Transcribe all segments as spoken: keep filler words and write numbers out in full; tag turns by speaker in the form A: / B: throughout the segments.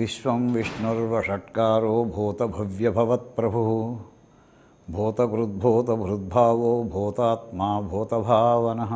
A: విశ్వం విష్ణుర్వషట్కారో భూతభవ్యభవత్ప్రభుః భూతకృద్భూతభృద్భావో భూతాత్మా భూతభావనః.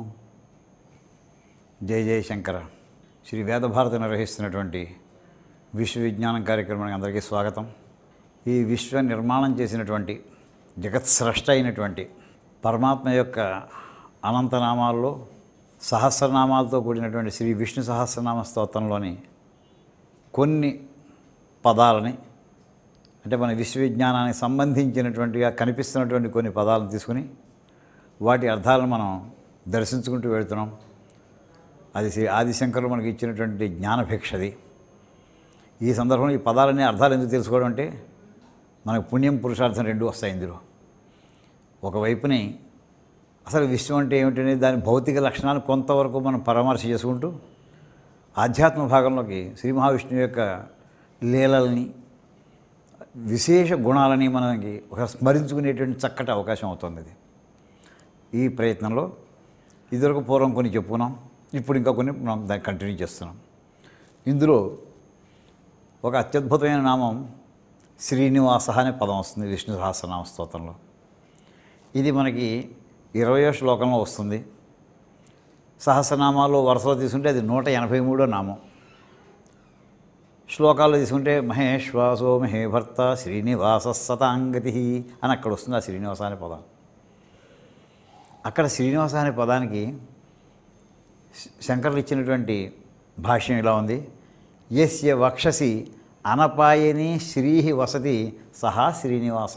A: జయ జయ శంకర. శ్రీ వేదభారతి నిర్వహిస్తున్నటువంటి విశ్వ విజ్ఞానం కార్యక్రమానికి అందరికీ స్వాగతం. ఈ విశ్వ నిర్మాణం చేసినటువంటి జగత్స్రష్ట అయినటువంటి పరమాత్మ యొక్క అనంతనామాల్లో సహస్రనామాలతో కూడినటువంటి శ్రీ విష్ణు సహస్రనామ స్తోత్రంలోని కొన్ని పదాలని, అంటే మన విశ్వవిజ్ఞానానికి సంబంధించినటువంటిగా కనిపిస్తున్నటువంటి కొన్ని పదాలను తీసుకుని వాటి అర్థాలను మనం దర్శించుకుంటూ వెళుతున్నాం. అది శ్రీ ఆదిశంకరులు మనకి ఇచ్చినటువంటి జ్ఞానభిక్షది. ఈ సందర్భంలో ఈ పదాలన్నీ అర్థాలు ఎందుకు తెలుసుకోవడం అంటే మనకు పుణ్యం పురుషార్థం రెండు వస్తాయి ఇందులో. ఒకవైపుని అసలు విశ్వం అంటే ఏమిటనేది దాని భౌతిక లక్షణాలు కొంతవరకు మనం పరామర్శ చేసుకుంటూ ఆధ్యాత్మ భాగంలోకి శ్రీ మహావిష్ణువు యొక్క లీలల్ని, విశేష గుణాలని మనకి ఒక స్మరించుకునేటువంటి చక్కటి అవకాశం అవుతుంది. ఇది ఈ ప్రయత్నంలో ఇదివరకు పూర్వం కొన్ని చెప్పుకున్నాం, ఇప్పుడు ఇంకా కొన్ని మనం దాన్ని కంటిన్యూ చేస్తున్నాం. ఇందులో ఒక అత్యద్భుతమైన నామం శ్రీనివాస అనే పదం వస్తుంది విష్ణు సహస్రనామ స్తోత్రంలో. ఇది మనకి ఇరవయో శ్లోకంలో వస్తుంది. సహస్రనామాల్లో వరుసలో తీసుకుంటే అది నూట ఎనభై మూడో నామం. శ్లోకాల్లో తీసుకుంటే మహేశ్వాసో మహే భర్త శ్రీనివాస సతాంగతి అని అక్కడ వస్తుంది ఆ శ్రీనివాస అనే పదం. అక్కడ శ్రీనివాస అనే పదానికి శంకరులు ఇచ్చినటువంటి భాష్యం ఇలా ఉంది. యస్య వక్షసి అనపాయని శ్రీ వసతి సహా శ్రీనివాస.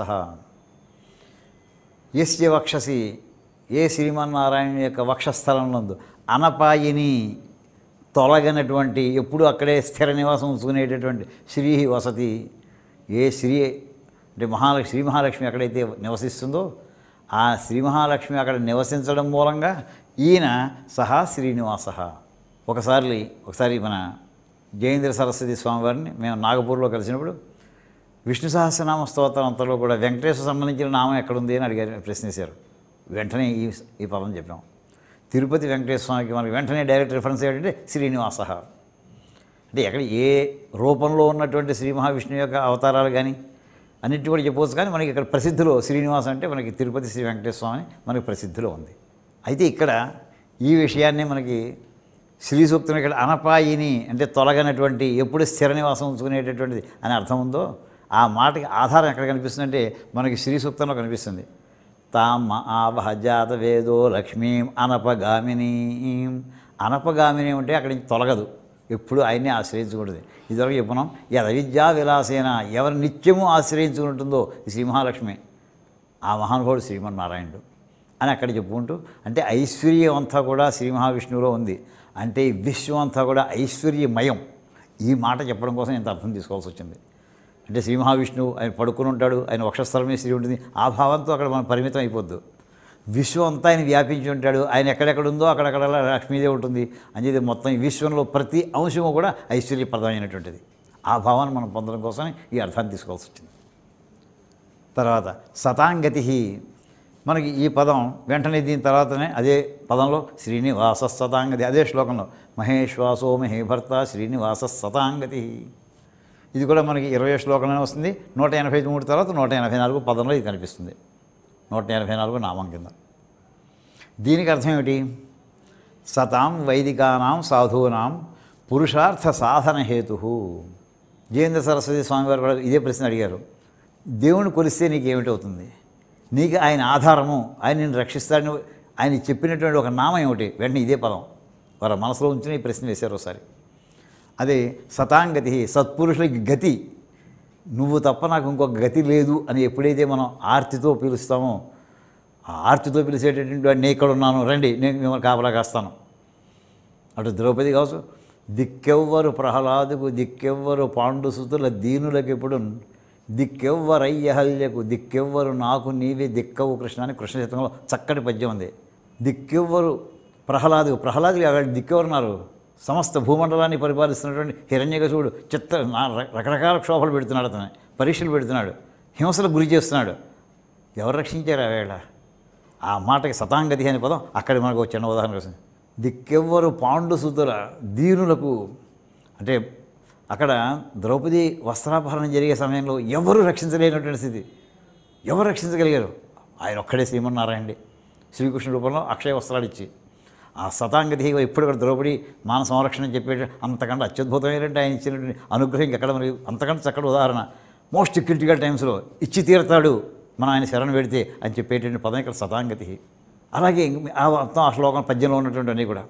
A: యస్య వక్షసి, ఏ శ్రీమన్నారాయణ యొక్క వక్షస్థలంలో అనపాయిని, తొలగనటువంటి, ఎప్పుడు అక్కడే స్థిర నివాసం ఉంచుకునేటటువంటి శ్రీ వసతి, ఏ శ్రీ అంటే మహాలక్ష్మి శ్రీ మహాలక్ష్మి ఎక్కడైతే నివసిస్తుందో ఆ శ్రీ మహాలక్ష్మి అక్కడ నివసించడం మూలంగా ఈయన సహా శ్రీనివాస. ఒకసారి ఒకసారి మన జయేంద్ర సరస్వతి స్వామివారిని మేము నాగపూర్లో కలిసినప్పుడు విష్ణు సహస్రనామ స్తోత్రం అంతలో కూడా వెంకటేశ్వర సంబంధించిన నామం ఎక్కడుంది అని అడిగారు, ప్రశ్నించారు. వెంటనే ఈ ఈ పదం చెప్పాం. తిరుపతి వెంకటేశ్వర స్వామికి మనకి వెంటనే డైరెక్ట్ రిఫరెన్స్ ఏంటంటే శ్రీనివాస. అంటే ఎక్కడ ఏ రూపంలో ఉన్నటువంటి శ్రీ మహావిష్ణువు యొక్క అవతారాలు కానీ అన్నిటి కూడా చెప్పవచ్చు, కానీ మనకి ఇక్కడ ప్రసిద్ధిలో శ్రీనివాస అంటే మనకి తిరుపతి శ్రీ వెంకటేశ్వర స్వామి మనకి ప్రసిద్ధిలో ఉంది. అయితే ఇక్కడ ఈ విషయాన్ని మనకి శ్రీ సూక్తం ఇక్కడ అనపాయిని అంటే తొలగనటువంటి, ఎప్పుడు స్థిర నివాసం ఉంచుకునేటటువంటిది అని అర్థం ఉందో ఆ మాటకి ఆధారం ఎక్కడ కనిపిస్తుందంటే మనకి శ్రీ సూక్తంలో కనిపిస్తుంది. తామ ఆవహ జాత వేదో లక్ష్మీం అనపగామినీం. అనపగామిని అంటే అక్కడి నుంచి తొలగదు, ఎప్పుడు ఆయన్ని ఆశ్రయించుకుంటుంది. ఇదివరకు చెప్పున్నాం, యద విద్యా విలాసేన, ఎవరు నిత్యము ఆశ్రయించుకుంటుందో ఈ శ్రీ మహాలక్ష్మి, ఆ మహానుభావుడు శ్రీమన్నారాయణుడు అని అక్కడ చెప్పుకుంటూ, అంటే ఐశ్వర్యం అంతా కూడా శ్రీ మహావిష్ణువులో ఉంది. అంటే ఈ విశ్వం అంతా కూడా ఐశ్వర్యమయం. ఈ మాట చెప్పడం కోసం ఇంత అర్థం తీసుకోవాల్సి వచ్చింది. అంటే శ్రీ మహావిష్ణువు ఆయన పడుకుని ఉంటాడు, ఆయన వక్షస్థలమే శ్రీ ఉంటుంది, ఆ భావంతో అక్కడ మనం పరిమితం అయిపోద్దు. విశ్వం అంతా ఆయన వ్యాపించి ఉంటాడు, ఆయన ఎక్కడెక్కడ ఉందో అక్కడక్కడ లక్ష్మీదేవి ఉంటుంది అని చెప్పి మొత్తం ఈ విశ్వంలో ప్రతి అంశము కూడా ఐశ్వర్యప్రదమైనటువంటిది. ఆ భావాన్ని మనం పొందడం కోసం ఈ అర్థాన్ని తీసుకోవాల్సి వచ్చింది. తర్వాత సతాంగతి, మనకి ఈ పదం వెంటనే దీని తర్వాతనే అదే పదంలో శ్రీనివాస సతాంగతి, అదే శ్లోకంలో మహేశ్వాసో మహే భర్త శ్రీనివాస సతాంగతి. ఇది కూడా మనకి ఇరవై శ్లోకంలోనే వస్తుంది. నూట ఎనభై మూడు తర్వాత నూట ఎనభై నాలుగు పదంలో ఇది కనిపిస్తుంది. నూట ఎనభై నాలుగు నామం కింద. దీనికి అర్థం ఏమిటి? సతాం వైదికానాం సాధూనాం పురుషార్థ సాధన హేతు. జయేంద్ర సరస్వతి స్వామివారు కూడా ఇదే ప్రశ్న అడిగారు. దేవుని కొలిస్తే నీకు ఏమిటవుతుంది? నీకు ఆయన ఆధారము, ఆయన నిన్ను రక్షిస్తాడని ఆయన చెప్పినటువంటి ఒక నామం ఏమిటి? వెంటనే ఇదే పదం వారు మనసులో ఉంచుని ఈ ప్రశ్న వేశారు ఒకసారి. అదే సతాంగతి, సత్పురుషులకి గతి. నువ్వు తప్ప నాకు ఇంకొక గతి లేదు అని ఎప్పుడైతే మనం ఆర్తితో పిలుస్తామో, ఆ ఆర్తితో పిలిచేటటువంటి నేను ఇక్కడ ఉన్నాను, రండి నేను మిమ్మల్ని కాపలా కాస్తాను. అటు ద్రౌపది కావచ్చు, దిక్కెవ్వరు ప్రహ్లాదుకు దిక్కెవ్వరు పాండుసుతుల దీనులకెప్పుడు దిక్కెవ్వరయ్యహల్యకు దిక్కెవ్వరు నాకు నీవే దిక్కవు కృష్ణ అని కృష్ణ చిత్రంలో చక్కటి పద్యం ఉంది. దిక్కెవ్వరు ప్రహ్లాదు, ప్రహ్లాదులు అక్కడ దిక్కెవరున్నారు? సమస్త భూమండలాన్ని పరిపాలిస్తున్నటువంటి హిరణ్యకశిపుడు చిత్త రకరకాల క్షోభలు పెడుతున్నాడు, అతను పరీక్షలు పెడుతున్నాడు, హింసలకు గురి చేస్తున్నాడు. ఎవరు రక్షించారు ఆ వేళ? ఆ మాటకి సతాంగతి అనే పదం అక్కడ మనకు ఒక చిన్న ఉదాహరణ వస్తుంది. దిక్కెవ్వరు పాండుసుతుల దీనులకు, అంటే అక్కడ ద్రౌపది వస్త్రాపహరణం జరిగే సమయంలో ఎవరు రక్షించలేనటువంటి స్థితి. ఎవరు రక్షించగలిగారు? ఆయన ఒక్కడే శ్రీమన్నారాయణుడే శ్రీకృష్ణ రూపంలో అక్షయ వస్త్రాలు ఇచ్చి. ఆ శతాంగతి ఇప్పుడు కూడా ద్రౌపది మాన సంరక్షణ చెప్పే అంతకంటే అత్యద్భుతమైనటువంటి ఆయన ఇచ్చినటువంటి అనుగ్రహం ఎక్కడ మరి అంతకంటే చక్కటి ఉదాహరణ. మోస్ట్ క్రిటికల్ టైమ్స్లో ఇచ్చి తీరతాడు మనం ఆయన శరణ పెడితే అని చెప్పేటువంటి పదం ఇక్కడ శతాంగతి. అలాగే ఆ మొత్తం ఆ శ్లోకం పద్యంలో ఉన్నటువంటి అన్నీ కూడా.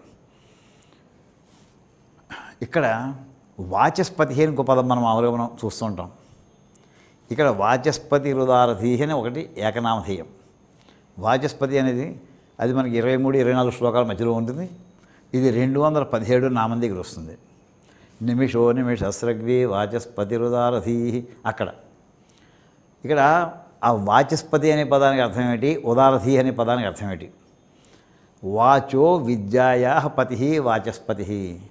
A: ఇక్కడ వాచస్పతి అని ఇంకో పదం మనం మామూలుగా మనం చూస్తూ ఉంటాం. ఇక్కడ వాచస్పతి రుదారథి అని ఒకటి ఏకనామధేయం. వాచస్పతి అనేది అది మనకి ఇరవై మూడు ఇరవై నాలుగు శ్లోకాల మధ్యలో ఉంటుంది. ఇది రెండు వందల పదిహేడు నామం దగ్గర వస్తుంది. నిమిషో నిమిషస్రగ్వి వాచస్పతి రుదారథి. అక్కడ ఇక్కడ ఆ వాచస్పతి అనే పదానికి అర్థం ఏంటి, ఉదారథి అనే పదానికి అర్థం ఏంటి? వాచో విద్యాయా పతి వాచస్పతి.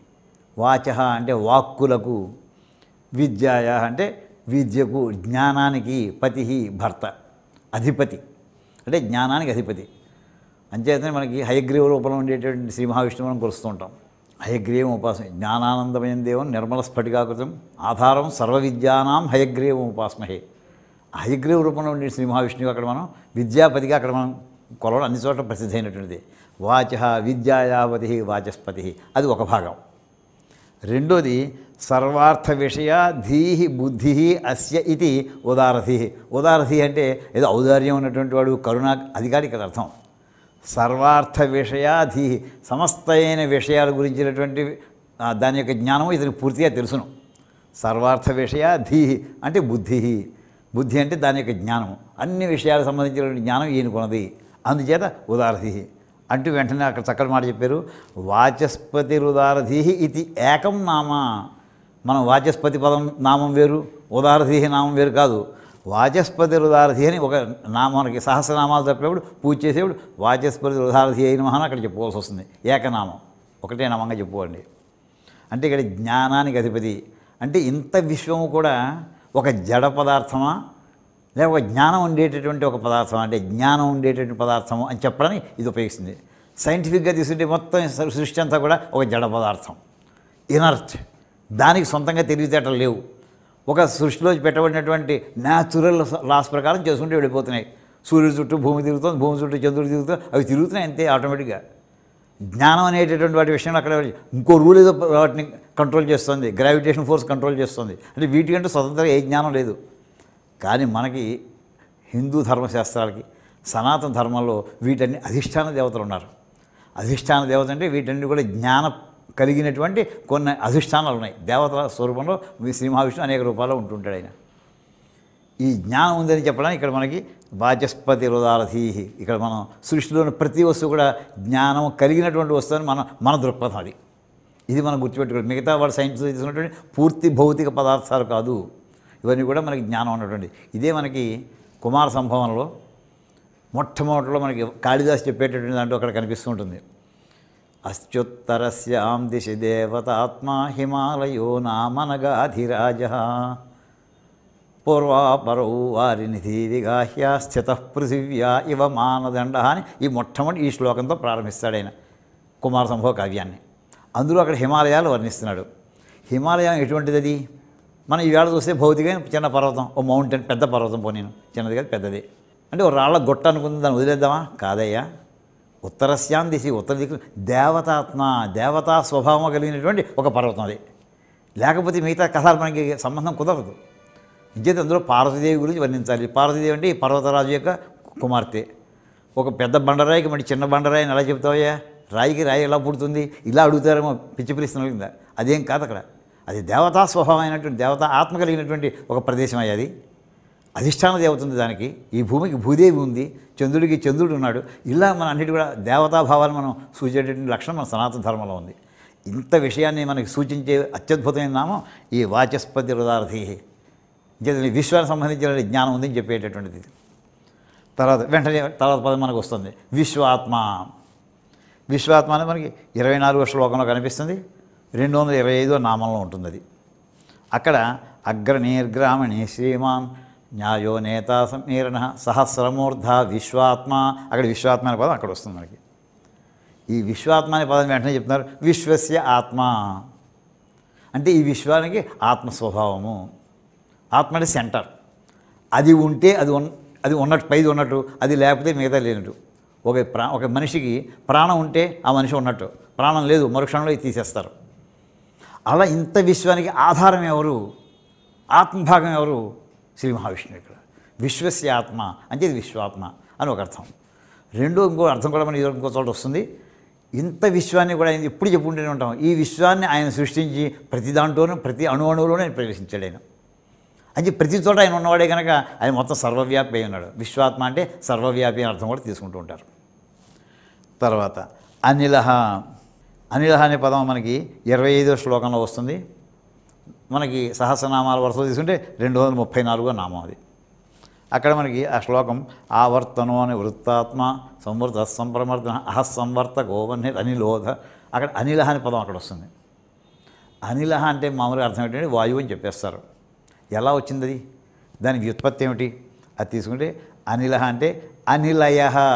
A: వాచ అంటే వాక్కులకు, విద్యాయా అంటే విద్యకు, జ్ఞానానికి, పతి భర్త, అధిపతి అంటే జ్ఞానానికి అధిపతి. అంచేతనే మనకి హయగ్రీవ రూపంలో ఉండేటువంటి శ్రీ మహావిష్ణువు మనం కొలుస్తూ ఉంటాం. హయగ్రీవం ఉపాసన జ్ఞానానందమయం దేవం నిర్మల స్ఫటికాకృతం ఆధారం సర్వ విద్యానాం హయగ్రీవం ఉపాస్మహే. హయగ్రీవ రూపంలో ఉండే శ్రీ మహావిష్ణువు అక్కడ మనం విద్యాపతిగా అక్కడ మనం కొలవడం అన్ని చోట్ల ప్రసిద్ధి అయినటువంటిది. వాచ విద్యాయాపతి వాచస్పతి అది ఒక భాగం. రెండోది సర్వార్థ విషయ ధీహి బుద్ధి అస్య ఇది ఉదారథి. ఉదారథి అంటే ఏదో ఔదార్యం ఉన్నటువంటి వాడు, కరుణ అధికారి ఇక్కడ అర్థం. సర్వార్థ విషయాధి సమస్తైన విషయాల గురించినటువంటి దాని యొక్క జ్ఞానము ఇతనికి పూర్తిగా తెలుసును. సర్వార్థ విషయాధి అంటే బుద్ధి. బుద్ధి అంటే దాని యొక్క జ్ఞానము, అన్ని విషయాలకు సంబంధించినటువంటి జ్ఞానం ఈయనకున్నది. అందుచేత ఉదారథి అంటూ వెంటనే అక్కడ చక్కటి మాట చెప్పారు. వాచస్పతి ఉదారథి ఇది ఏకం నామ. మనం వాచస్పతి పదం నామం వేరు, ఉదారథి నామం వేరు కాదు. వాచస్పతి ఉదారథి అని ఒక నామానికి సహస్రనామాలు చెప్పేప్పుడు పూజ చేసేప్పుడు వాచస్పతి ఉదారథి అయిన మహాన్ అక్కడ చెప్పుకోవాల్సి వస్తుంది. ఏకనామం ఒకటే నామంగా చెప్పుకోండి. అంటే ఇక్కడ జ్ఞానానికి అధిపతి అంటే ఇంత విశ్వము కూడా ఒక జడ పదార్థమా లేక ఒక జ్ఞానం ఉండేటటువంటి ఒక పదార్థం అంటే జ్ఞానం ఉండేటటువంటి పదార్థము అని చెప్పడానికి ఇది ఉపయోగిస్తుంది. సైంటిఫిక్గా తీసుకుంటే మొత్తం సృష్టి అంతా కూడా ఒక జడ పదార్థం, ఇనర్ట్. దానికి సొంతంగా తెలివితేటలు లేవు. ఒక సృష్టిలో పెట్టబడినటువంటి న్యాచురల్ లాస్ ప్రకారం చేసుకుంటూ వెళ్ళిపోతున్నాయి. సూర్యుడి చుట్టూ భూమి తిరుగుతుంది, భూమి చుట్టూ చంద్రుడు తిరుగుతుంది, అవి తిరుగుతున్నాయి అంతే ఆటోమేటిక్గా. జ్ఞానం అనేటటువంటి వాటి విషయంలో అక్కడ ఇంకో రూల్ ఏదో వాటిని కంట్రోల్ చేస్తుంది, గ్రావిటేషన్ ఫోర్స్ కంట్రోల్ చేస్తుంది. అంటే వీటికంటే స్వతంత్రంగా ఏ జ్ఞానం లేదు. కానీ మనకి హిందూ ధర్మశాస్త్రాలకి సనాతన ధర్మంలో వీటన్ని అధిష్టాన దేవతలు ఉన్నారు. అధిష్టాన దేవత అంటే వీటన్ని కూడా జ్ఞాన కలిగినటువంటి కొన్ని అధిష్టానాలు ఉన్నాయి. దేవతల స్వరూపంలో శ్రీ మహావిష్ణువు అనేక రూపాల్లో ఉంటుంటాడు ఆయన. ఈ జ్ఞానం ఉందని చెప్పడానికి ఇక్కడ మనకి వాచస్పతి ఉదారథి. ఇక్కడ మనం సృష్టిలోని ప్రతి వస్తువు కూడా జ్ఞానం కలిగినటువంటి వస్తువు అని మన మన దృక్పథం అది. ఇది మనం గుర్తుపెట్టుకోవాలి. మిగతా వాడు సైన్స్ తీసుకున్నటువంటి పూర్తి భౌతిక పదార్థాలు కాదు, ఇవన్నీ కూడా మనకి జ్ఞానం ఉన్నటువంటి. ఇదే మనకి కుమార సంభవంలో మొట్టమొదటిలో మనకి కాళిదాసు చెప్పేటటువంటి దాంట్లో అక్కడ కనిపిస్తూ ఉంటుంది. అస్త్యుత్తరస్యాం దిశి దేవతాత్మా హిమాలయో నామనగాధిరాజ పూర్వాపరౌ వారినిధి విగాహ్య స్థిత పృథివ్యా ఇవ మానదండ అని ఈ మొట్టమొదటి ఈ శ్లోకంతో ప్రారంభిస్తాడు ఆయన కుమార సంభవ కావ్యాన్ని. అందులో అక్కడ హిమాలయాలు వర్ణిస్తున్నాడు. హిమాలయం ఎటువంటిది? అది మనం ఈవేళ చూస్తే భౌతికమైన చిన్న పర్వతం, ఓ మౌంటైన్, పెద్ద పర్వతం. పోనీను చిన్నది కాదు పెద్దది. అంటే ఓ రాళ్ళ గొట్ట అనుకుంది, దాన్ని వదిలేద్దామా? కాదయ్యా. ఉత్తరస్యాం దిశి ఉత్తర దిక్కు దేవతాత్మ, దేవతా స్వభావం కలిగినటువంటి ఒక పర్వతం అది. లేకపోతే మిగతా కథలు మనకి సంబంధం కుదరదు. నిజంగా అందులో పార్వతీదేవి గురించి వర్ణించాలి. పార్వతీదేవి అంటే ఈ పర్వతరాజు యొక్క కుమార్తె. ఒక పెద్ద బండరాయికి మళ్ళీ చిన్న బండరాయిని ఎలా చెప్తావయ్యా? రాయికి రాయి ఎలా పుడుతుంది? ఇలా అడుగుతారేమో పిచ్చి పిలుస్తున్న కింద. అదేం కాదు అక్కడ. అది దేవతా స్వభావం అయినటువంటి దేవతా ఆత్మ కలిగినటువంటి ఒక ప్రదేశం అయ్యేది. అధిష్టాన దేవత ఉంది దానికి. ఈ భూమికి భూదేవి ఉంది, చంద్రుడికి చంద్రుడు ఉన్నాడు. ఇలా మన అన్నిటి కూడా దేవతాభావాన్ని మనం సూచించేటువంటి లక్షణం మన సనాతన ధర్మంలో ఉంది. ఇంత విషయాన్ని మనకి సూచించే అత్యద్భుతమైన నామం ఈ వాచస్పతి ఉదారథి. విశ్వానికి సంబంధించిన జ్ఞానం ఉందని చెప్పేటటువంటిది. తర్వాత వెంటనే తర్వాత పదం మనకు వస్తుంది విశ్వాత్మ. విశ్వాత్మ అనేది మనకి ఇరవై నాలుగో శ్లోకంలో కనిపిస్తుంది. రెండు వందల ఇరవై ఐదో నామంలో ఉంటుంది అది. అక్కడ అగ్రనీర్గ్రామణి శ్రీమాన్ న్యాయో నేత సమీరణ సహస్రమూర్ధ విశ్వాత్మ. అక్కడ విశ్వాత్మ అనే పదం అక్కడ వస్తుంది మనకి. ఈ విశ్వాత్మ అనే పదం వెంటనే చెప్తున్నారు విశ్వస్య ఆత్మ. అంటే ఈ విశ్వానికి ఆత్మస్వభావము. ఆత్మ అంటే సెంటర్. అది ఉంటే అది ఉన్ అది ఉన్నట్టు పైది ఉన్నట్టు, అది లేకపోతే మిగతా లేనట్టు. ఒక ప్రా ఒక మనిషికి ప్రాణం ఉంటే ఆ మనిషి ఉన్నట్టు, ప్రాణం లేదు మరుక్షణంలో తీసేస్తారు. అలా ఇంత విశ్వానికి ఆధారం ఎవరు? ఆత్మభాగం ఎవరు? శ్రీ మహావిష్ణువు. ఇక్కడ విశ్వస్య ఆత్మ అంటే ఇది విశ్వాత్మ అని ఒక అర్థం. రెండో ఇంకో అర్థం కూడా మన ఇంకో చోట వస్తుంది. ఇంత విశ్వాన్ని కూడా ఆయన ఎప్పుడు చెప్పుకుంటూనే ఉంటాం. ఈ విశ్వాన్ని ఆయన సృష్టించి ప్రతి దాంట్లోనూ ప్రతి అణు అణువులోనే ఆయన ప్రవేశించాడు. ఆయన అంటే ప్రతి చోట ఆయన ఉన్నవాడే కనుక ఆయన మొత్తం సర్వవ్యాపి అయి ఉన్నాడు. విశ్వాత్మ అంటే సర్వవ్యాపి అని అర్థం కూడా తీసుకుంటూ ఉంటారు. తర్వాత అనిలహ. అనిలహ అనే పదం మనకి ఇరవై ఐదో శ్లోకంలో వస్తుంది. మనకి సహస్రనామాల వరుసలో తీసుకుంటే రెండు వందల ముప్పై నాలుగో నామం అది. అక్కడ మనకి ఆ శ్లోకం ఆవర్తనో అనే వృత్తాత్మ సంవర్త సంప్రమర్దన అహస్సంవర్త గోవన్నే అనిలోధ. అక్కడ అనిలహ అనే పదం అక్కడ వస్తుంది. అనిలహ అంటే మామూలుగా అర్థం ఏంటంటే వాయువు అని చెప్పేస్తారు. ఎలా వచ్చింది అది? దాని వ్యుత్పత్తి ఏమిటి? అది తీసుకుంటే అనిలహ అంటే అనిలయ.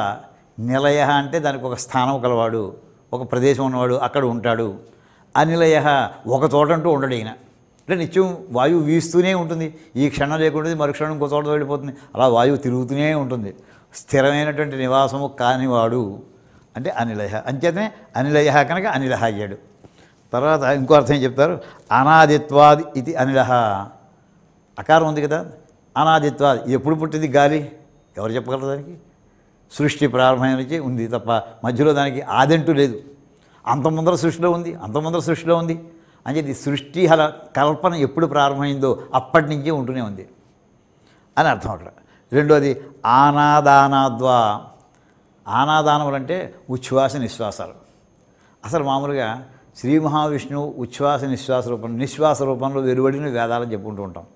A: నిలయ అంటే దానికి ఒక స్థానం కలవాడు, ఒక ప్రదేశం ఉన్నవాడు, అక్కడ ఉంటాడు. అనిలయ ఒక చోట అంటూ ఉండడు ఈయన. అంటే నిత్యం వాయువు వీస్తూనే ఉంటుంది. ఈ క్షణం లేకుండా మరుక్షణం ఇంకో చోట వెళ్ళిపోతుంది. అలా వాయువు తిరుగుతూనే ఉంటుంది. స్థిరమైనటువంటి నివాసము కానివాడు అంటే అనిలయ. అంచేతనే అనిలయ కనుక అనిలహ అయ్యాడు. తర్వాత ఇంకో అర్థం చెప్తారు. అనాదిత్వాది ఇది అనిలహ. అకారం ఉంది కదా, అనాదిత్వాది. ఎప్పుడు పుట్టింది గాలి? ఎవరు చెప్పగలరు దానికి? సృష్టి ప్రారంభమైన నుంచి ఉంది తప్ప మధ్యలో దానికి ఆదంటూ లేదు. అంత ముందర సృష్టిలో ఉంది, అంత ముందర సృష్టిలో ఉంది అని చెప్పి సృష్టి హల కల్పన ఎప్పుడు ప్రారంభమైందో అప్పటి నుంచే ఉంటూనే ఉంది అని అర్థం. అక్కడ రెండోది ఆనాదానాద్వా. ఆనాదానములు అంటే ఉచ్ఛ్వాస నిశ్వాసాలు. అసలు మామూలుగా శ్రీ మహావిష్ణువు ఉచ్ఛ్వాస నిశ్వాస రూపం నిశ్వాస రూపంలో వెలువడిన వేదాలను చెప్పుకుంటూ ఉంటాం.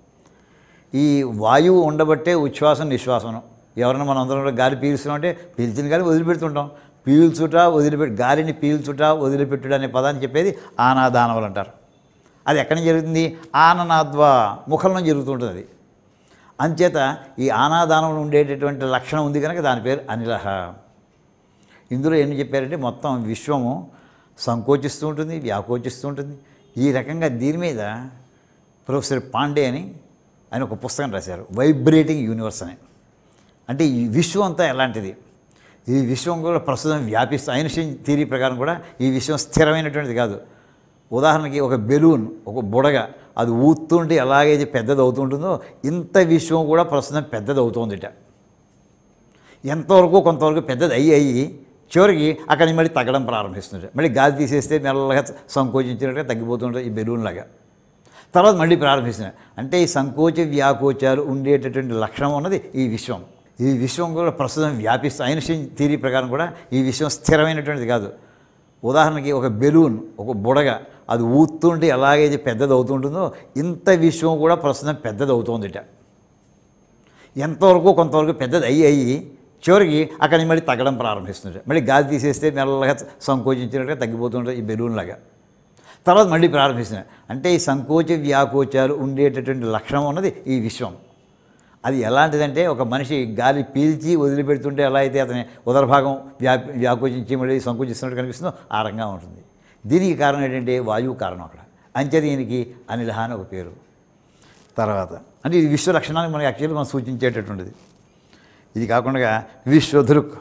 A: ఈ వాయువు ఉండబట్టే ఉచ్ఛ్వాసం నిశ్వాసం. ఎవరైనా మనం అందరం గాలి పీల్చున్నామంటే పీల్చిన గాలి వదిలిపెడుతుంటాం. పీల్చుట వదిలిపెట్టి గాలిని పీల్చుట వదిలిపెట్టుడు అనే పదాన్ని చెప్పేది ఆనాదానములు అంటారు. అది ఎక్కడి నుంచి జరుగుతుంది? ఆననాద్వా, ముఖంలో జరుగుతుంటుంది అది. అంచేత ఈ ఆనాదానంలో ఉండేటటువంటి లక్షణం ఉంది కనుక దాని పేరు అనిలహ. ఇందులో ఏం చెప్పారంటే మొత్తం విశ్వము సంకోచిస్తూ ఉంటుంది, వ్యాకోచిస్తూ ఉంటుంది. ఈ రకంగా దీని మీద ప్రొఫెసర్ పాండే అని ఆయన ఒక పుస్తకం రాశారు, వైబ్రేటింగ్ యూనివర్స్ అని. అంటే ఈ విశ్వం అంతా ఎలాంటిది, ఈ విశ్వం కూడా ప్రస్తుతం వ్యాపిస్తూ, ఐన్స్టీన్ థియరీ ప్రకారం కూడా ఈ విశ్వం స్థిరమైనటువంటిది కాదు. ఉదాహరణకి ఒక బెలూన్, ఒక బుడగ, అది ఊతుంటే ఎలాగైతే పెద్దది అవుతుంటుందో ఇంత విశ్వం కూడా ప్రస్తుతం పెద్దది అవుతుందిట. ఎంతవరకు కొంతవరకు పెద్దది అయ్యి అయ్యి చివరికి అక్కడి నుంచి మళ్ళీ తగ్గడం ప్రారంభిస్తుంది. మళ్ళీ గాలి తీసేస్తే మెల్లగా సంకోచించినట్టుగా తగ్గిపోతుంటుంది ఈ బెలూన్ లాగా. తర్వాత మళ్ళీ ప్రారంభిస్తున్నాయి. అంటే ఈ సంకోచ వ్యాకోచాలు ఉండేటటువంటి లక్షణం ఉన్నది ఈ విశ్వం. ఈ విశ్వం కూడా ప్రస్తుతం వ్యాపిస్తూ, ఐన్స్టీన్ థియరీ ప్రకారం కూడా ఈ విశ్వం స్థిరమైనటువంటిది కాదు. ఉదాహరణకి ఒక బెలూన్, ఒక బుడగ, అది ఊతుంటే ఎలాగైతే పెద్దది అవుతుంటుందో ఇంత విశ్వం కూడా ప్రస్తుతం పెద్దది అవుతుందిట. ఎంతవరకు కొంతవరకు పెద్దది అయ్యి అయ్యి చివరికి అక్కడి నుంచి మళ్ళీ తగ్గడం ప్రారంభిస్తుంది. మళ్ళీ గాలి తీసేస్తే మెల్లగా సంకోచించినట్టుగా తగ్గిపోతుంటుంది ఈ బెలూన్ లాగా. తర్వాత మళ్ళీ ప్రారంభిస్తున్నాయి. అంటే ఈ సంకోచ వ్యాకోచాలు ఉండేటటువంటి లక్షణం ఉన్నది ఈ విశ్వం. అది ఎలాంటిదంటే ఒక మనిషి గాలి పీల్చి వదిలిపెడుతుంటే ఎలా అయితే అతని ఉదరభాగం వ్యా వ్యాకోచించి మళ్ళీ సంకోచిస్తున్నట్టు కనిపిస్తుందో ఆ రకంగా ఉంటుంది. దీనికి కారణం ఏంటంటే వాయువు కారణం అక్కడ. అంచేది దీనికి అనిలహ అని ఒక పేరు. తర్వాత అంటే ఇది విశ్వ లక్షణాన్ని మనకి యాక్చువల్లీ మనం సూచించేటటువంటిది. ఇది కాకుండా విశ్వధృక్.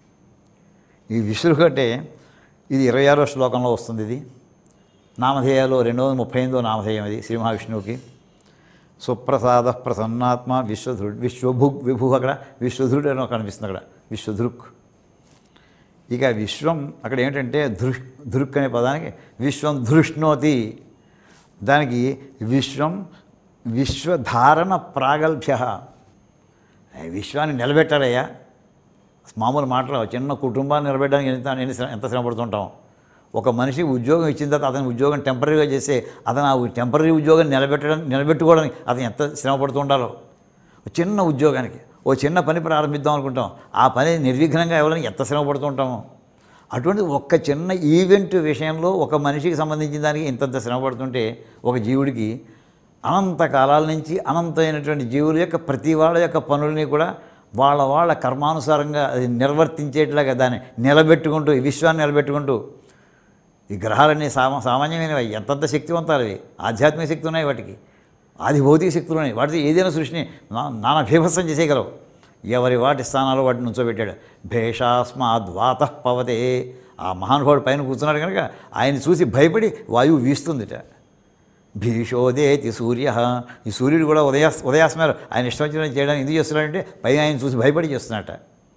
A: ఈ విశ్వధృక్ అంటే ఇది ఇరవై ఆరో శ్లోకంలో వస్తుంది. ఇది నామధేయాలు రెండు వందల ముప్పై ఎనిమిదో నామధేయం అది శ్రీ మహావిష్ణువుకి. సుప్రసాద ప్రసన్నాత్మ విశ్వధృ విశ్వభుక్ విభు అక్కడ విశ్వధృడు అని కనిపిస్తుంది అక్కడ విశ్వధృక్. ఇక విశ్వం అక్కడ ఏంటంటే ధృష్ ధృక్ అనే పదానికి విశ్వం ధృష్ణోతి, దానికి విశ్వం విశ్వధారణ ప్రాగల్భ్య. విశ్వాన్ని నిలబెట్టారయ్యా. మామూలు మాటలు చిన్న కుటుంబాన్ని నిలబెట్టడానికి ఎంత ఎంత శ్రమ పడుతుంటాం. ఒక మనిషి ఉద్యోగం ఇచ్చిన తర్వాత అతని ఉద్యోగం టెంపరీగా చేస్తే అతను ఆ టెంపరీ ఉద్యోగాన్ని నిలబెట్టడం నిలబెట్టుకోవడానికి అతను ఎంత శ్రమ పడుతూ ఉండాలో. చిన్న ఉద్యోగానికి ఓ చిన్న పని ప్రారంభిద్దాం అనుకుంటాం, ఆ పని నిర్విఘ్నంగా ఇవ్వడానికి ఎంత శ్రమ పడుతూ ఉంటామో. అటువంటి ఒక్క చిన్న ఈవెంట్ విషయంలో ఒక మనిషికి సంబంధించిన దానికి ఇంతంత శ్రమ పడుతుంటే ఒక జీవుడికి అనంత కాలాల నుంచి అనంతమైనటువంటి జీవుల యొక్క ప్రతి వాళ్ళ యొక్క పనులని కూడా వాళ్ళ వాళ్ళ కర్మానుసారంగా అది నిర్వర్తించేట్లాగా దాన్ని నిలబెట్టుకుంటూ ఈ విశ్వాన్ని నిలబెట్టుకుంటూ ఈ గ్రహాలన్నీ సామా సామాన్యమైనవి, ఎంతంత శక్తివంతాలు అవి, ఆధ్యాత్మిక శక్తి ఉన్నాయి వాటికి, ఆది భౌతిక శక్తులు ఉన్నాయి. వాటితో ఏదైనా సృష్టిని నానా భీభత్సం చేసేయగలవు. ఎవరి వాటి స్థానాల్లో వాటిని నుంచోబెట్టాడు. భేషాస్మాద్వాత పవతే, ఆ మహానుభావుడు పైన కూర్చున్నాడు కనుక ఆయన చూసి భయపడి వాయువు వీస్తుందిట. భీషోదేతి సూర్య, ఈ సూర్యుడు కూడా ఉదయా ఉదయాస్మాలు ఆయన ఇష్టం వచ్చిన చేయడానికి ఎందుకు చేస్తున్నాడంటే పైన ఆయన చూసి భయపడి చేస్తున్నట్ట.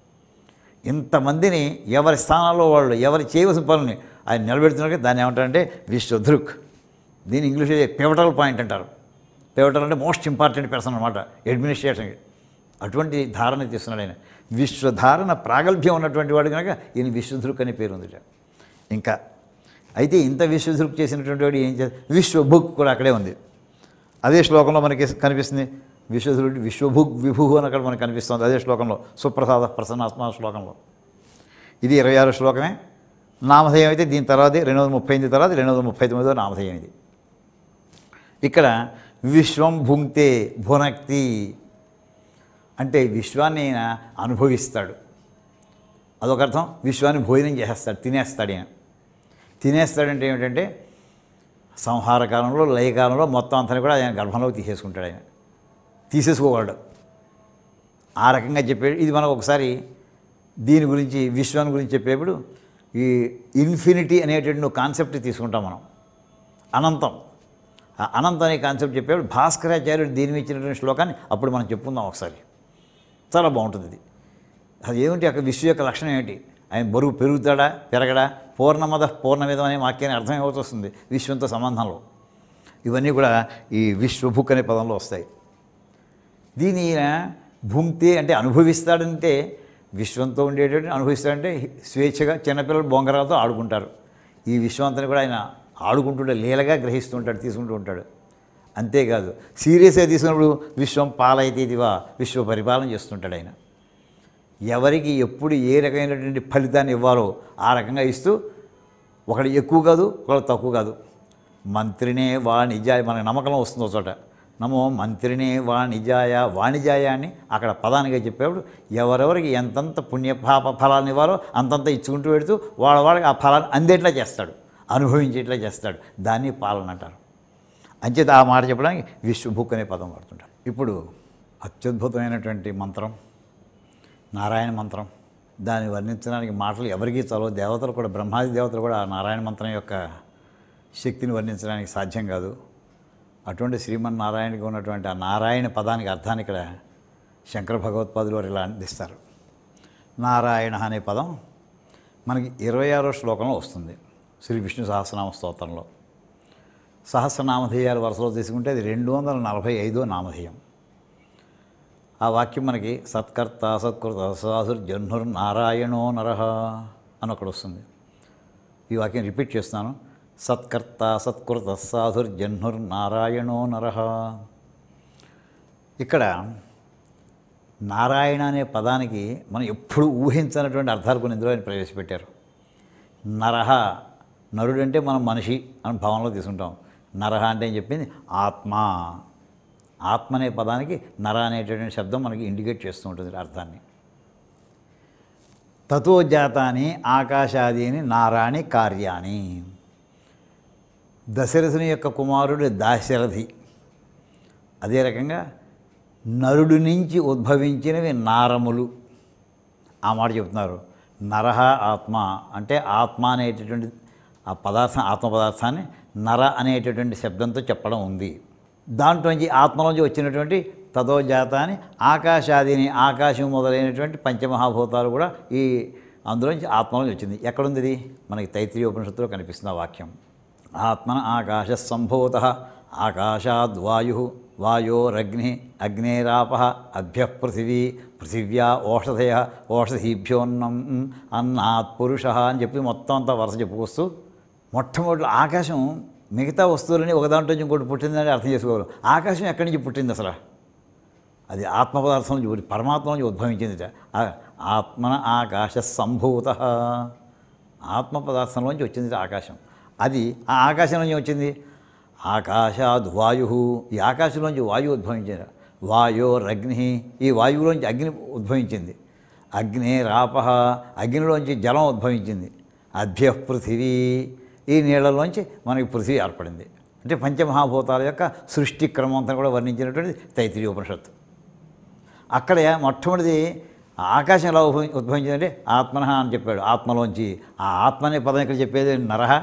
A: ఇంతమందిని ఎవరి స్థానాల్లో వాళ్ళు ఎవరి చేయవలసిన పనులని ఆయన నిలబెడుతున్నారు. దాన్ని ఏమంటారంటే విశ్వధృక్. దీని ఇంగ్లీష్లో పివటల్ పాయింట్ అంటారు. పివటల్ అంటే మోస్ట్ ఇంపార్టెంట్ పర్సన్ అనమాట అడ్మినిస్ట్రేషన్కి. అటువంటి ధారణ తీస్తున్నాడు ఆయన. విశ్వధారణ ప్రాగల్భ్యం ఉన్నటువంటి వాడు కనుక ఈయన విశ్వధృక్ అనే పేరు ఉంది. ఇంకా అయితే ఇంత విశ్వధృక్ చేసినటువంటి వాడు ఏం చేస్తారు, విశ్వభుక్ కూడా అక్కడే ఉంది. అదే శ్లోకంలో మనకి కనిపిస్తుంది. విశ్వధృడు విశ్వభుక్ విభు అని అక్కడ మనకు కనిపిస్తుంది అదే శ్లోకంలో, సుప్రసాద ప్రసన్నాత్మ శ్లోకంలో. ఇది ఇరవై ఆరు శ్లోకమే. నామధేయం అయితే దీని తర్వాత రెండు వందల ముప్పై ఎనిమిది తర్వాత రెండు వందల ముప్పై తొమ్మిదో నామధేయం ఇది. ఇక్కడ విశ్వం భుంక్తే భునక్తి అంటే విశ్వాన్ని ఆయన అనుభవిస్తాడు, అదొక అర్థం. విశ్వాన్ని భోజనం చేసేస్తాడు, తినేస్తాడు. ఆయన తినేస్తాడంటే ఏమిటంటే సంహార కాలంలో లయకాలంలో మొత్తం అంతా కూడా ఆయన గర్భంలోకి తీసేసుకుంటాడు. ఆయన తీసేసుకోగలడు. ఆ రకంగా చెప్పాడు. ఇది మనం ఒకసారి దీని గురించి విశ్వాన్ని గురించి చెప్పేప్పుడు ఈ ఇన్ఫినిటీ అనేటువంటి కాన్సెప్ట్ తీసుకుంటాం మనం. అనంతం, ఆ అనంతం అనే కాన్సెప్ట్ చెప్పేప్పుడు భాస్కరాచార్యుడు దీని మీద ఇచ్చినటువంటి శ్లోకాన్ని అప్పుడు మనం చెప్పుకుందాం ఒకసారి. చాలా బాగుంటుంది ఇది. అది ఏమిటి అక్కడ విశ్వ యొక్క లక్షణం ఏమిటి, ఆయన బరువు పెరుగుతాడా పెరగడా, పూర్ణమద పూర్ణమిదం అనే వాక్యాన్ని అర్థం ఏమవుతూ వస్తుంది విశ్వంతో సంబంధంలో. ఇవన్నీ కూడా ఈ విశ్వభుక్ అనే పదంలో వస్తాయి. దీని భుంక్తే అంటే అనుభవిస్తాడంటే విశ్వంతో ఉండేటట్టు అనుభవిస్తాడంటే స్వేచ్ఛగా చిన్నపిల్లలు బొంగరాలతో ఆడుకుంటారు. ఈ విశ్వంతో కూడా ఆయన ఆడుకుంటుంటే లీలగా గ్రహిస్తూ ఉంటాడు, తీసుకుంటూ ఉంటాడు. అంతేకాదు సీరియస్గా తీసుకున్నప్పుడు విశ్వం పాలైతేదివా విశ్వ పరిపాలన చేస్తుంటాడు ఆయన. ఎవరికి ఎప్పుడు ఏ రకమైనటువంటి ఫలితాన్ని ఇవ్వాలో ఆ రకంగా ఇస్తూ, ఒకడు ఎక్కువ కాదు ఒకడు తక్కువ కాదు. మంత్రినే వాణిజ్యాయ మనకు నమ్మకం వస్తుంది ఒక చోట. నమో మంత్రినే వాణిజ్యాయ, వాణిజ్యాయ అని అక్కడ పదానిగా చెప్పేప్పుడు ఎవరెవరికి ఎంతంత పుణ్యపాప ఫలాన్ని ఇవ్వాలో అంతంత ఇచ్చుకుంటూ పెడుతూ వాళ్ళ వాళ్ళకి ఆ ఫలాన్ని అందేట్లా చేస్తాడు, అనుభవించేట్లా చేస్తాడు. దాన్ని పాలన అంటారు. అంచేత ఆ మాట చెప్పడానికి విశ్వభుక్ అనే పదం వాడుతుంటారు. ఇప్పుడు అత్యద్భుతమైనటువంటి మంత్రం నారాయణ మంత్రం. దాన్ని వర్ణించడానికి మాటలు ఎవరికీ చలవు. దేవతలు కూడా, బ్రహ్మాది దేవతలు కూడా ఆ నారాయణ మంత్రం యొక్క శక్తిని వర్ణించడానికి సాధ్యం కాదు. అటువంటి శ్రీమన్నారాయణకి ఉన్నటువంటి ఆ నారాయణ పదానికి అర్థాన్ని ఇక్కడ శంకర భగవత్పాదులు వారు ఇలా అందిస్తారు. నారాయణ అనే పదం మనకి ఇరవై ఆరో శ్లోకంలో వస్తుంది శ్రీ విష్ణు సహస్రనామ స్తోత్రంలో. సహస్రనామధేయాలు వరుసలో తీసుకుంటే అది రెండు వందల నలభై ఐదో నామధేయం. ఆ వాక్యం మనకి సత్కర్త సత్కృత సాధుర్ జహ్నుర్ నారాయణో నరహ అని ఒకటి వస్తుంది. ఈ వాక్యం రిపీట్ చేస్తున్నాను. సత్కర్త సత్కృత సాధుర్ జహ్నుర్ నారాయణో నరహ. ఇక్కడ నారాయణ అనే పదానికి మనం ఎప్పుడు ఊహించినటువంటి అర్థాలు కొన్ని ఇందులో ఆయన ప్రవేశపెట్టారు. నరహ, నరుడు అంటే మనం మనిషి అని భావనలో తీసుకుంటాం. నరహ అంటే ఏం చెప్పింది ఆత్మ. ఆత్మ అనే పదానికి నర అనేటటువంటి శబ్దం మనకి ఇండికేట్ చేస్తూ ఉంటుంది అర్థాన్ని. తతో జాతాని ఆకాశాదీని నారాణి కార్యాణి. దశరథుని యొక్క కుమారుడు దాశరథి. అదే రకంగా నరుడి నుంచి ఉద్భవించినవి నారములు. ఆ మాట చెప్తున్నారు. నరహ ఆత్మ అంటే ఆత్మ అనేటటువంటి ఆ పదార్థం, ఆత్మ పదార్థాన్ని నర అనేటటువంటి శబ్దంతో చెప్పడం ఉంది. దాంట్లోంచి ఆత్మలోంచి వచ్చినటువంటి తదోజాతాన్ని ఆకాశాదిని, ఆకాశం మొదలైనటువంటి పంచమహాభూతాలు కూడా ఈ అందులోంచి ఆత్మలోంచి వచ్చింది. ఎక్కడుంది ఇది? మనకి తైత్రీయ ఉపనిషత్తులో కనిపిస్తుంది ఆ వాక్యం. ఆత్మన ఆకాశ సంభూత ఆకాశాద్వాయు వాయోరగ్ని అగ్నేరాప అభ్య పృథివీ పృథివ్యా ఓషధయ ఓషధీభ్యోన్నం అన్నాత్ పురుష అని చెప్పి మొత్తం అంతా వరుస చెప్పుకొస్తూ మొట్టమొదటి ఆకాశం మిగతా వస్తువులని ఒకదాంట్లో నుంచి ఇంకోటి పుట్టిందని అర్థం చేసుకోగలం. ఆకాశం ఎక్కడి నుంచి పుట్టింది అసలు? అది ఆత్మ పదార్థం నుంచి, పరమాత్మ నుంచి ఉద్భవించింది. ఆత్మన ఆకాశ సంభూత, ఆత్మ పదార్థంలోంచి వచ్చింది ఆకాశం. అది ఆ ఆకాశం నుంచి వచ్చింది. ఆకాశాద్ వాయు, ఈ ఆకాశంలోంచి వాయువు ఉద్భవించింది. వాయోరగ్ని, ఈ వాయువులోంచి అగ్ని ఉద్భవించింది. అగ్నేరాప, అగ్నిలోంచి జలం ఉద్భవించింది. అభ్య పృథివీ, ఈ నీళ్ళలోంచి మనకి పృథివీ ఏర్పడింది. అంటే పంచమహాభూతాల యొక్క సృష్టి క్రమం అంతా కూడా వర్ణించినటువంటి తైత్తిరీయ ఉపనిషత్తు. అక్కడ మొట్టమొదటిది ఆకాశం ఎలా ఉద్భవి ఉద్భవించిందంటే ఆత్మన అని చెప్పాడు. ఆత్మలోంచి ఆ ఆత్మ అనే పదం ఇక్కడ చెప్పేది నరహ.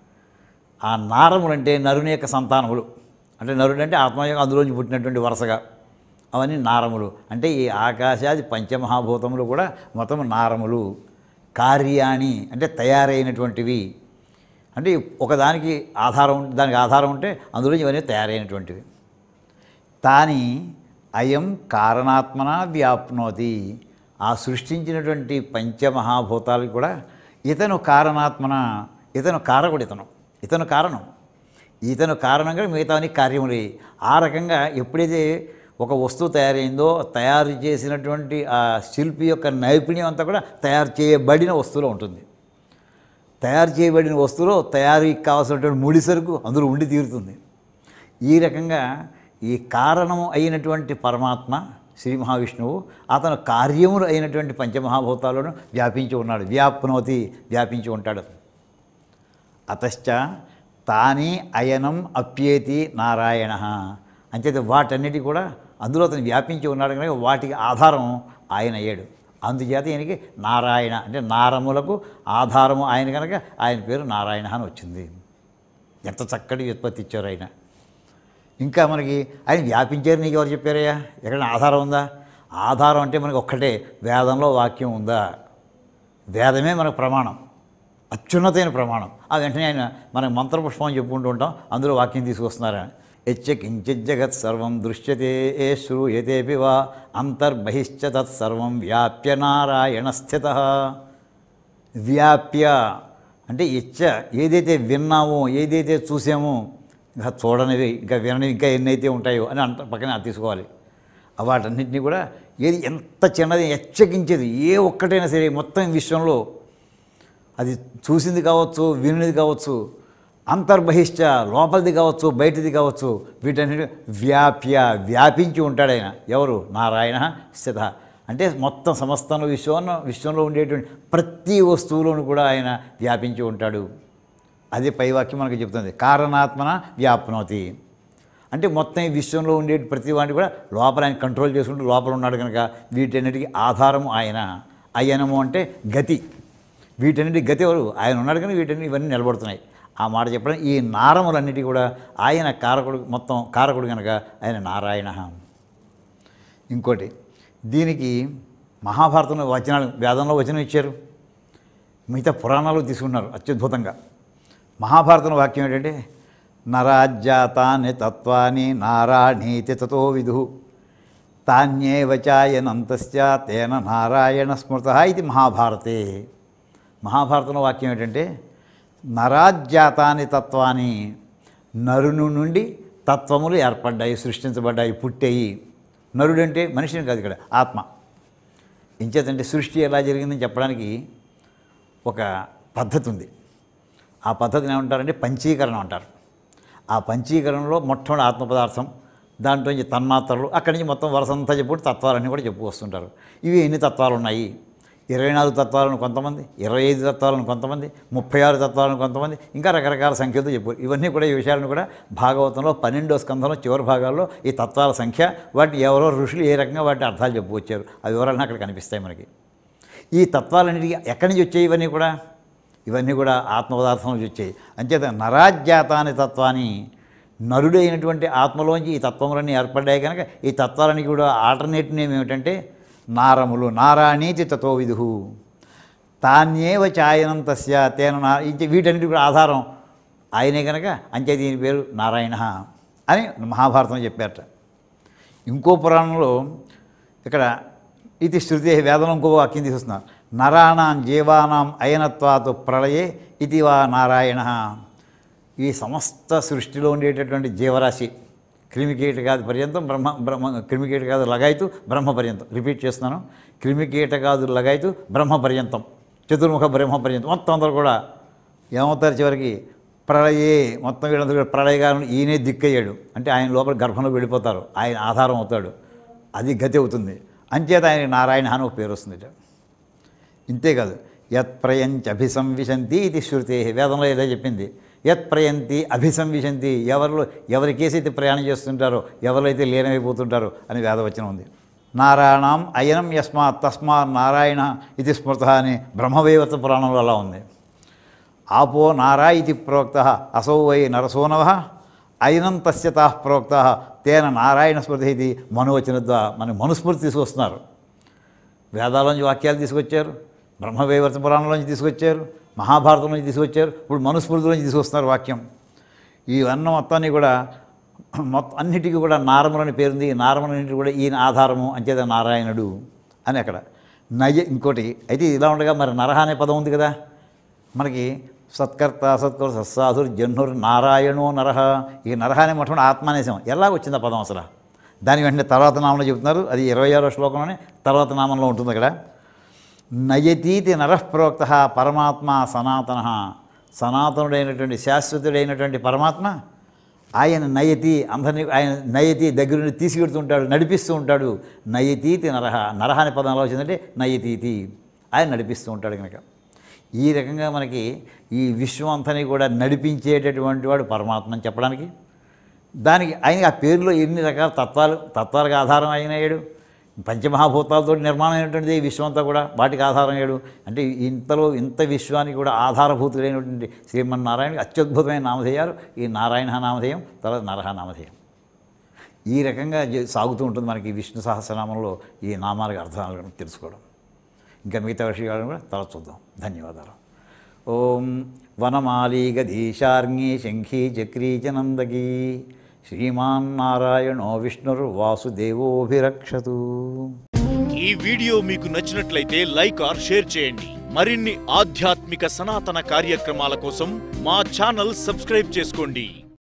A: ఆ నారములు అంటే నరుని యొక్క సంతానములు, అంటే నరుడు అంటే ఆత్మ యొక్క అందులోంచి పుట్టినటువంటి వరుసగా అవన్నీ నారములు. అంటే ఈ ఆకాశాది పంచమహాభూతములు కూడా మొత్తం నారములు. కార్యాణి అంటే తయారైనటువంటివి, అంటే ఒకదానికి ఆధారం దానికి ఆధారం ఉంటే అందులో ఇవన్నీ తయారైనటువంటివి. తాని అయం కారణాత్మన వ్యాప్నోతి. ఆ సృష్టించినటువంటి పంచమహాభూతాలకు కూడా ఇతను కారణాత్మన, ఇతను కారకుడు, ఇతను ఇతను కారణం, ఇతను కారణంగా మిగతావన్నీ కార్యములే. ఆ రకంగా ఎప్పుడైతే ఒక వస్తువు తయారైందో తయారు చేసినటువంటి ఆ శిల్పి యొక్క నైపుణ్యం అంతా కూడా తయారు చేయబడిన వస్తువులో ఉంటుంది. తయారు చేయబడిన వస్తువులో తయారీకి కావాల్సినటువంటి ముడి సరుకు అందులో ఉండి తీరుతుంది. ఈ రకంగా ఈ కారణము అయినటువంటి పరమాత్మ శ్రీ మహావిష్ణువు అతను కార్యములు అయినటువంటి పంచమహాభూతాలను వ్యాపించి ఉన్నాడు. వ్యాప్నోతి వ్యాపించి ఉంటాడు. అతశ్చ తాని అయనం అప్యేతి నారాయణ. అంచేత వాటన్నిటి కూడా అందులో అతను వ్యాపించి ఉన్నాడు కనుక వాటికి ఆధారం ఆయన అయ్యాడు. అందుచేత ఈయనకి నారాయణ అంటే నారములకు ఆధారము ఆయన కనుక ఆయన పేరు నారాయణ అని వచ్చింది. ఎంత చక్కటి వ్యుత్పత్తి ఇచ్చారు ఆయన. ఇంకా మనకి ఆయన వ్యాపించారు నీకు ఎవరు చెప్పారయ్యా? ఎక్కడైనా ఆధారం ఉందా? ఆధారం అంటే మనకి ఒక్కటే, వేదంలో వాక్యం ఉందా? వేదమే మనకు ప్రమాణం, అత్యున్నతమైన ప్రమాణం. ఆ వెంటనే ఆయన మనకు మంత్రపుష్పం అని చెప్పుకుంటూ ఉంటాం, అందులో వాక్యం తీసుకొస్తున్నారని. యచ్చ కించిత్ జగత్ సర్వం దృశ్యతే శ్రూయతేపి వా అంతర్బహిశ్చ తత్సర్వం వ్యాప్య నారాయణ స్థిత. వ్యాప్య అంటే ఇచ్చ ఏదైతే విన్నామో ఏదైతే చూసామో ఇంకా చూడనివి ఇంకా విననివి ఇంకా ఎన్నైతే ఉంటాయో అని అంట పక్కనే అది తీసుకోవాలి. వాటన్నింటినీ కూడా ఏది ఎంత చిన్నది హెచ్చకించేది ఏ ఒక్కటైనా సరే మొత్తం విశ్వంలో అది చూసింది కావచ్చు, వినిది కావచ్చు, అంతర్బహిష్ట లోపలిది కావచ్చు, బయటిది కావచ్చు, వీటన్నిటి వ్యాప్య వ్యాపించి ఉంటాడు ఆయన. ఎవరు? నారాయణ స్థిత. అంటే మొత్తం సమస్తంలో విశ్వంలో విశ్వంలో ఉండేటువంటి ప్రతి వస్తువులోనూ కూడా ఆయన వ్యాపించి ఉంటాడు. అదే పైవాక్యం మనకు చెప్తుంది, కారణాత్మన వ్యాప్నోతి. అంటే మొత్తం ఈ విశ్వంలో ఉండే ప్రతి వాటిని కూడా లోపల ఆయన కంట్రోల్ చేసుకుంటూ లోపల ఉన్నాడు కనుక వీటన్నిటికీ ఆధారము ఆయన. అయనము అంటే గతి, వీటన్నిటి గతి ఎవరు? ఆయన ఉన్నాడు కనుక వీటన్ని ఇవన్నీ నిలబడుతున్నాయి. ఆ మాట చెప్పడం ఈ నారములన్నిటి కూడా ఆయన కారకుడు, మొత్తం కారకుడు కనుక ఆయన నారాయణ. ఇంకోటి దీనికి మహాభారతంలో వచనాలు, వేదంలో వచనం ఇచ్చారు, మిగతా పురాణాలు తీసుకున్నారు అత్యద్భుతంగా. మహాభారతంలో వాక్యం ఏంటంటే నరాజ్యాతాని తత్వాని నారాణీతి తతో విదు తాన్యేవ చాయనంతస్య తేన నారాయణ స్మృత. ఇది మహాభారతే. మహాభారతంలో వాక్యం ఏంటంటే నరాజ్యాతాని తత్వాని, నరుని నుండి తత్వములు ఏర్పడ్డాయి, సృష్టించబడ్డాయి, పుట్టాయి. నరుడు అంటే మనిషిని కాదు, ఇక్కడ ఆత్మ. ఇంచేతంటే సృష్టి ఎలా జరిగిందని చెప్పడానికి ఒక పద్ధతి ఉంది. ఆ పద్ధతిని ఏమంటారంటే పంచీకరణం అంటారు. ఆ పంచీకరణలో మొట్టమొదటి ఆత్మ పదార్థం, దాంట్లో నుంచి తన్మాత్రలు, అక్కడి నుంచి మొత్తం వరుసంతా చెప్పుకుంటూ తత్వాలన్నీ కూడా చెప్పుకొస్తుంటారు. ఇవి ఎన్ని తత్వాలు ఉన్నాయి? ఇరవై నాలుగు తత్వాలను కొంతమంది, ఇరవై ఐదు తత్వాలను కొంతమంది, ముప్పై ఆరు తత్వాలను కొంతమంది, ఇంకా రకరకాల సంఖ్యలతో చెప్పు. ఇవన్నీ కూడా ఈ విషయాలను కూడా భాగవతంలో పన్నెండో స్కంధంలో చివరి భాగాల్లో ఈ తత్వాల సంఖ్య, వాటిని ఎవరో ఋషులు ఏ రకంగా వాటి అర్థాలు చెప్పుకొచ్చారు, ఆ వివరాలను అక్కడ కనిపిస్తాయి మనకి. ఈ తత్వాలన్నిటికీ ఎక్కడి నుంచి వచ్చాయి? ఇవన్నీ కూడా ఇవన్నీ కూడా ఆత్మ పదార్థం నుంచి వచ్చాయి. అంచేత నరాజ్యాతాని తత్వాన్ని, నరుడైనటువంటి ఆత్మలోంచి ఈ తత్వములన్నీ ఏర్పడ్డాయి కనుక ఈ తత్వాలన్నీ కూడా ఆల్టర్నేటివ్ నేమ్ ఏమిటంటే నారములు. నారాణీతి తతో విదుహు తాన్యేవ చాయనం తస్య తేన నా. వీటన్నిటి కూడా ఆధారం ఆయనే కనుక అంచేత దీని పేరు నారాయణ అని మహాభారతంలో చెప్పారట. ఇంకో పురాణంలో ఇక్కడ ఇది శృతి వేదంలో ఇంకో వాక్యం తీసుకొస్తున్నారు. నరాణాం జీవానాం అయనత్వాతు ప్రళయే ఇది వా నారాయణ. ఈ సమస్త సృష్టిలో ఉండేటటువంటి జీవరాశి క్రిమికీటకాది పర్యంతం బ్రహ్మ బ్రహ్మ క్రిమికీటకాదు లగాయితూ బ్రహ్మ పర్యంతం. రిపీట్ చేస్తున్నాను, క్రిమికీటకాదు లగాయితూ బ్రహ్మ పర్యంతం, చతుర్ముఖ బ్రహ్మ పర్యంతం మొత్తం అందరూ కూడా ఏమవుతారు? చివరికి ప్రళయే, మొత్తం వీళ్ళందరూ కూడా ప్రళయగాలను ఈయనే దిక్కయ్యాడు అంటే ఆయన లోపల గర్భంలో వెళ్ళిపోతారు, ఆయన ఆధారం అవుతాడు, అది గతి అవుతుంది. అంచేత ఆయన నారాయణ అని ఒక పేరు వస్తుంది. ఇంతేకాదు, యత్ ప్రయంతి అభిసంవిశంతి ఇది శృతే, వేదంలో ఏదో చెప్పింది. యత్ ప్రయంతి అభిసంవిశంతి, ఎవరిలో ఎవరి కేసైతే ప్రయాణం చేస్తుంటారో, ఎవరైతే లీనమైపోతుంటారో అని వేదవచనం ఉంది. నారాయణం అయనం యస్మాత్ తస్మా నారాయణ ఇది స్మృత అని బ్రహ్మవైవర్త పురాణంలో అలా ఉంది. ఆపో నారా ఇది ప్రోక్త అసౌ వై నరసోనవ అయినం తస్య తాః ప్రోక్త తేన నారాయణ స్మృతి ఇది మనువచన ద్వారా మన మనుస్మృతి తీసుకొస్తున్నారు. వేదాల్లోంచి వాక్యాలు తీసుకొచ్చారు, బ్రహ్మవైవర్త పురాణంలోంచి తీసుకొచ్చారు, మహాభారతం నుంచి తీసుకొచ్చారు, ఇప్పుడు మనుస్మృతిలోంచి తీసుకొస్తున్నారు వాక్యం. ఇవన్నీ మొత్తాన్ని కూడా మొత్తం అన్నిటికీ కూడా నారములని పేరుంది. ఈ నారములన్నింటికి కూడా ఈయన ఆధారము అంచేత నారాయణుడు అని అక్కడ నయ. ఇంకోటి అయితే ఇలా ఉండగా మరి నరహ అనే పదం ఉంది కదా మనకి. సత్కర్త సత్కర్ సత్సాధుర్ జహ్నుర్ నారాయణో నరహ. ఈ నరహ అనే మొట్టమొదటి ఆత్మానేశం ఎలా వచ్చింది ఆ పదం అసలు? దాని వెంటనే తర్వాత నామంలో చెబుతున్నారు. అది ఇరవై ఆరో శ్లోకంలోనే తర్వాత నామంలో ఉంటుంది అక్కడ. నయతీతి నరః ప్రోక్త పరమాత్మ సనాతన. సనాతనుడైనటువంటి శాశ్వతుడైనటువంటి పరమాత్మ ఆయన నయతి, అందరినీ ఆయన నయతి దగ్గర నుండి తీసుకెడుతుంటాడు, నడిపిస్తూ ఉంటాడు. నయతీతి నరహ. నరహ అనే పదం ఎలా వచ్చిందంటే నయతీతి, ఆయన నడిపిస్తూ ఉంటాడు కనుక. ఈ రకంగా మనకి ఈ విశ్వం అంతని కూడా నడిపించేటటువంటి వాడు పరమాత్మ అని చెప్పడానికి, దానికి ఆయన ఆ పేరులో ఎన్ని రకాల తత్వాలు తత్వాలకు ఆధారం అయినాడు. పంచమహాభూతాలతో నిర్మాణం అయినటువంటిది ఈ విశ్వం అంతా కూడా, వాటికి ఆధారం అయ్యాడు. అంటే ఇంతలో ఇంత విశ్వానికి కూడా ఆధారభూతులైనటువంటి శ్రీమన్నారాయణకి అత్యద్భుతమైన నామధేయాలు ఈ నారాయణ నామధేయం, తర్వాత నరహ నామధేయం. ఈ రకంగా సాగుతూ ఉంటుంది మనకి విష్ణు సహస్రనామంలో ఈ నామాలకు అర్థాలను తెలుసుకోవడం. ఇంకా మిగతా విషయాలను కూడా తర్వాత చూద్దాం. ధన్యవాదాలు. ఓం వనమాలీ గదీశార్ంగీ శంఖీ చక్రీ చ నందకీ శ్రీమాన్ నారాయణో విష్ణుర్ వాసుదేవోభిరక్షతు.
B: ఈ వీడియో మీకు నచ్చినట్లయితే లైక్ ఆర్ షేర్ చేయండి. మరిన్ని ఆధ్యాత్మిక సనాతన కార్యక్రమాల కోసం మా ఛానల్ సబ్స్క్రైబ్ చేసుకోండి.